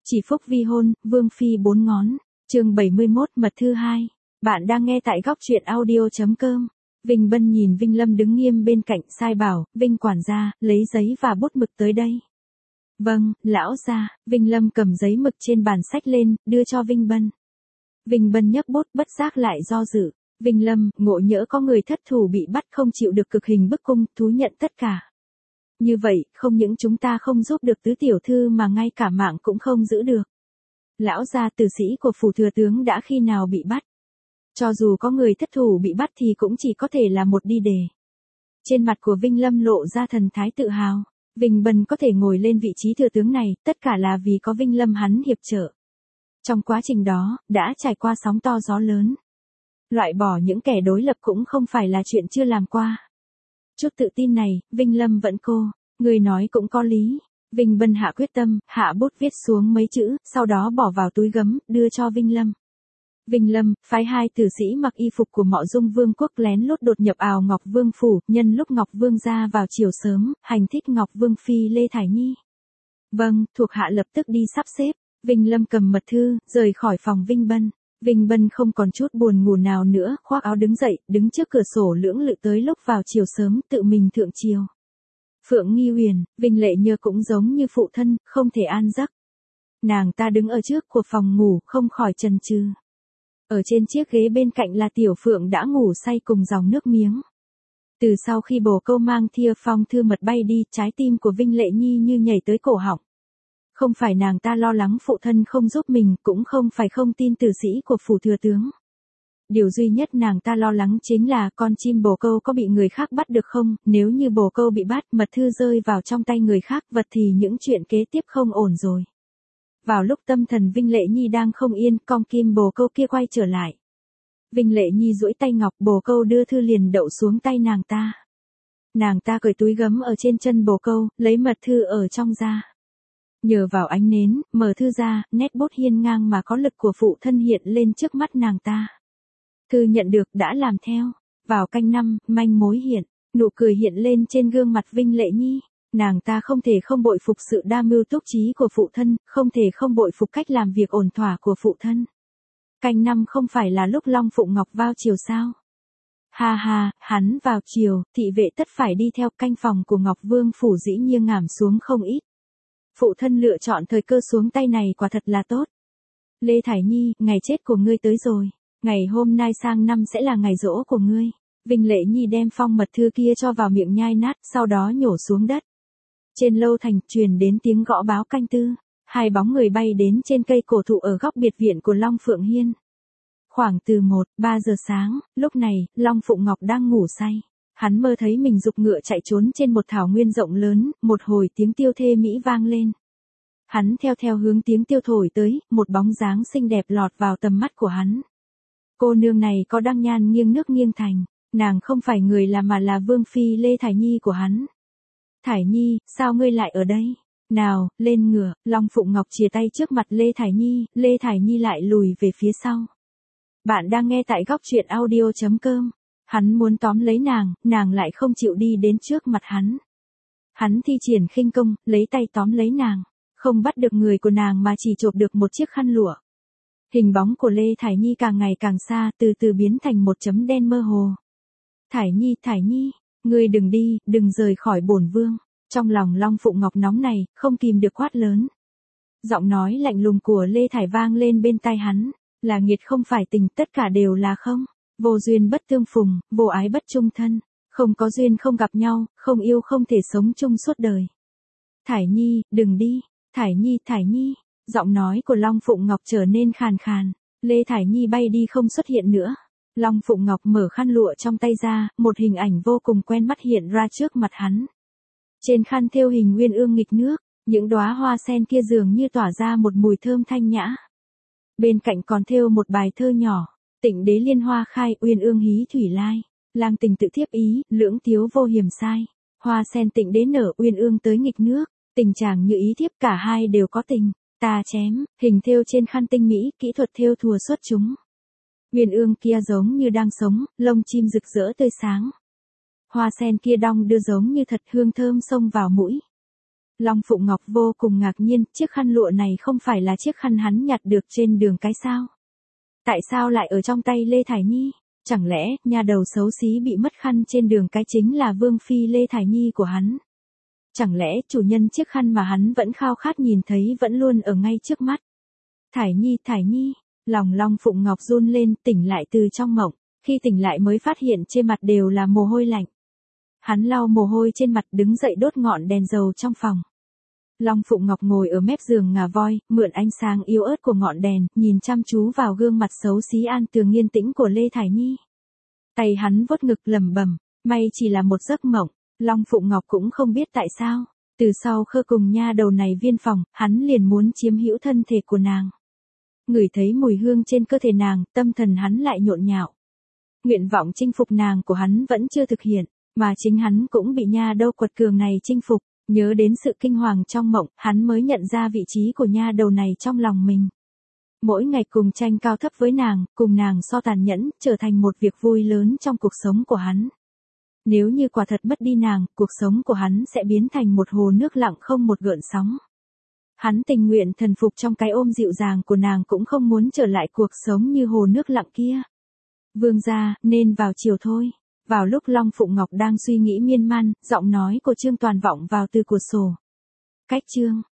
Chỉ phúc vi hôn, vương phi bốn ngón. Chương 71 mật thư 2. Bạn đang nghe tại góc truyện audio.com. Vinh Bân nhìn Vinh Lâm đứng nghiêm bên cạnh, sai bảo, Vinh quản gia, lấy giấy và bút mực tới đây. Vâng, lão gia. Vinh Lâm cầm giấy mực trên bàn sách lên, đưa cho Vinh Bân. Vinh Bân nhấc bút, bất giác lại do dự. Vinh Lâm, ngộ nhỡ có người thất thủ bị bắt không chịu được cực hình bức cung, thú nhận tất cả. Như vậy, không những chúng ta không giúp được tứ tiểu thư mà ngay cả mạng cũng không giữ được. Lão gia tử sĩ của phủ thừa tướng đã khi nào bị bắt. Cho dù có người thất thủ bị bắt thì cũng chỉ có thể là một đi đề. Trên mặt của Vinh Lâm lộ ra thần thái tự hào. Vinh Bân có thể ngồi lên vị trí thừa tướng này, tất cả là vì có Vinh Lâm hắn hiệp trợ. Trong quá trình đó, đã trải qua sóng to gió lớn. Loại bỏ những kẻ đối lập cũng không phải là chuyện chưa làm qua. Chút tự tin này, Vinh Lâm vẫn cô, người nói cũng có lý. Vinh Bân hạ quyết tâm, hạ bút viết xuống mấy chữ, sau đó bỏ vào túi gấm, đưa cho Vinh Lâm. Vinh Lâm, phái hai tử sĩ mặc y phục của Mọ Dung Vương quốc lén lút đột nhập ào Ngọc Vương phủ, nhân lúc Ngọc Vương ra vào chiều sớm, hành thích Ngọc Vương phi Lê Thải Nhi. Vâng, thuộc hạ lập tức đi sắp xếp. Vinh Lâm cầm mật thư, rời khỏi phòng Vinh Bân. Vinh Bân không còn chút buồn ngủ nào nữa, khoác áo đứng dậy, đứng trước cửa sổ lưỡng lự tới lúc vào chiều sớm, tự mình thượng chiều. Phượng Nghi Huyền, Vinh Lệ Nhơ cũng giống như phụ thân, không thể an giấc. Nàng ta đứng ở trước của phòng ngủ, không khỏi chần chừ. Ở trên chiếc ghế bên cạnh là Tiểu Phượng đã ngủ say cùng dòng nước miếng. Từ sau khi bồ câu mang thia phong thư mật bay đi, trái tim của Vinh Lệ Nhi như nhảy tới cổ họng. Không phải nàng ta lo lắng phụ thân không giúp mình, cũng không phải không tin tử sĩ của phủ thừa tướng. Điều duy nhất nàng ta lo lắng chính là con chim bồ câu có bị người khác bắt được không, nếu như bồ câu bị bắt, mật thư rơi vào trong tay người khác vật thì những chuyện kế tiếp không ổn rồi. Vào lúc tâm thần Vinh Lệ Nhi đang không yên, con kim bồ câu kia quay trở lại. Vinh Lệ Nhi duỗi tay ngọc, bồ câu đưa thư liền đậu xuống tay nàng ta. Nàng ta cởi túi gấm ở trên chân bồ câu, lấy mật thư ở trong ra. Nhờ vào ánh nến, mở thư ra, nét bút hiên ngang mà có lực của phụ thân hiện lên trước mắt nàng ta. Thư nhận được đã làm theo. Vào canh năm, manh mối hiện, nụ cười hiện lên trên gương mặt Vinh Lệ Nhi. Nàng ta không thể không bội phục sự đa mưu túc trí của phụ thân, không thể không bội phục cách làm việc ổn thỏa của phụ thân. Canh năm không phải là lúc Long Phụng Ngọc vào chiều sao? Ha ha, hắn vào chiều, thị vệ tất phải đi theo, canh phòng của Ngọc Vương phủ dĩ nhiên ngảm xuống không ít. Phụ thân lựa chọn thời cơ xuống tay này quả thật là tốt. Lê Thải Nhi, ngày chết của ngươi tới rồi. Ngày hôm nay sang năm sẽ là ngày giỗ của ngươi. Vinh Lệ Nhi đem phong mật thư kia cho vào miệng nhai nát, sau đó nhổ xuống đất. Trên lâu thành, truyền đến tiếng gõ báo canh tư. Hai bóng người bay đến trên cây cổ thụ ở góc biệt viện của Long Phượng Hiên. Khoảng từ 1-3 giờ sáng, lúc này, Long Phụng Ngọc đang ngủ say. Hắn mơ thấy mình giục ngựa chạy trốn trên một thảo nguyên rộng lớn, một hồi tiếng tiêu thê mỹ vang lên. Hắn theo hướng tiếng tiêu thổi tới, một bóng dáng xinh đẹp lọt vào tầm mắt của hắn. Cô nương này có đăng nhan nghiêng nước nghiêng thành, nàng không phải người là mà là Vương phi Lê Thải Nhi của hắn. Thải Nhi, sao ngươi lại ở đây? Nào, lên ngựa. Long Phụng Ngọc chìa tay trước mặt Lê Thải Nhi lại lùi về phía sau. Bạn đang nghe tại góc truyện audio.com. Hắn muốn tóm lấy nàng lại không chịu đi đến trước mặt hắn. Hắn thi triển khinh công, lấy tay tóm lấy nàng, không bắt được người của nàng mà chỉ chộp được một chiếc khăn lụa. Hình bóng của Lê Thải Nhi càng ngày càng xa, từ từ biến thành một chấm đen mơ hồ. Thải Nhi, ngươi đừng đi, đừng rời khỏi bổn vương. Trong lòng Long Phụng Ngọc nóng này, không kìm được quát lớn. Giọng nói lạnh lùng của Lê Thải vang lên bên tai hắn, là nghiệt không phải tình, tất cả đều là không. Vô duyên bất tương phùng, vô ái bất chung thân. Không có duyên không gặp nhau, không yêu không thể sống chung suốt đời. Thải Nhi, đừng đi. Thải Nhi. Giọng nói của Long Phụng Ngọc trở nên khàn khàn. Lê Thải Nhi bay đi không xuất hiện nữa. Long Phụng Ngọc mở khăn lụa trong tay ra, một hình ảnh vô cùng quen mắt hiện ra trước mặt hắn. Trên khăn thêu hình uyên ương nghịch nước, những đóa hoa sen kia dường như tỏa ra một mùi thơm thanh nhã. Bên cạnh còn thêu một bài thơ nhỏ. Tịnh đế liên hoa khai, uyên ương hí thủy lai. Lang tình tự thiếp ý, lưỡng tiếu vô hiểm sai. Hoa sen tịnh đế nở, uyên ương tới nghịch nước. Tình chàng như ý thiếp, cả hai đều có tình. Ta chém, hình thêu trên khăn tinh mỹ, kỹ thuật thêu thùa xuất chúng. Uyên ương kia giống như đang sống, lông chim rực rỡ tươi sáng. Hoa sen kia đong đưa giống như thật, hương thơm xông vào mũi. Long Phụng Ngọc vô cùng ngạc nhiên, chiếc khăn lụa này không phải là chiếc khăn hắn nhặt được trên đường cái sao? Tại sao lại ở trong tay Lê Thải Nhi? Chẳng lẽ, nhà đầu xấu xí bị mất khăn trên đường cái chính là Vương Phi Lê Thải Nhi của hắn? Chẳng lẽ chủ nhân chiếc khăn mà hắn vẫn khao khát nhìn thấy vẫn luôn ở ngay trước mắt? Thải Nhi, lòng Long Phụng Ngọc run lên, tỉnh lại từ trong mộng, khi tỉnh lại mới phát hiện trên mặt đều là mồ hôi lạnh. Hắn lau mồ hôi trên mặt đứng dậy đốt ngọn đèn dầu trong phòng. Long Phụng Ngọc ngồi ở mép giường ngà voi, mượn ánh sáng yếu ớt của ngọn đèn, nhìn chăm chú vào gương mặt xấu xí an tường yên tĩnh của Lê Thải Nhi. Tay hắn vuốt ngực lẩm bẩm, may chỉ là một giấc mộng. Long Phụng Ngọc cũng không biết tại sao, từ sau khơ cùng nha đầu này viên phòng, hắn liền muốn chiếm hữu thân thể của nàng. Ngửi thấy mùi hương trên cơ thể nàng, tâm thần hắn lại nhộn nhạo. Nguyện vọng chinh phục nàng của hắn vẫn chưa thực hiện, mà chính hắn cũng bị nha đầu quật cường này chinh phục. Nhớ đến sự kinh hoàng trong mộng, hắn mới nhận ra vị trí của nha đầu này trong lòng mình. Mỗi ngày cùng tranh cao thấp với nàng, cùng nàng so tàn nhẫn, trở thành một việc vui lớn trong cuộc sống của hắn. Nếu như quả thật mất đi nàng, cuộc sống của hắn sẽ biến thành một hồ nước lặng không một gợn sóng. Hắn tình nguyện thần phục trong cái ôm dịu dàng của nàng, cũng không muốn trở lại cuộc sống như hồ nước lặng kia. Vương gia, nên vào chiều thôi. Vào lúc Long Phụng Ngọc đang suy nghĩ miên man, giọng nói của Trương Toàn vọng vào từ cửa sổ. Cách Trương.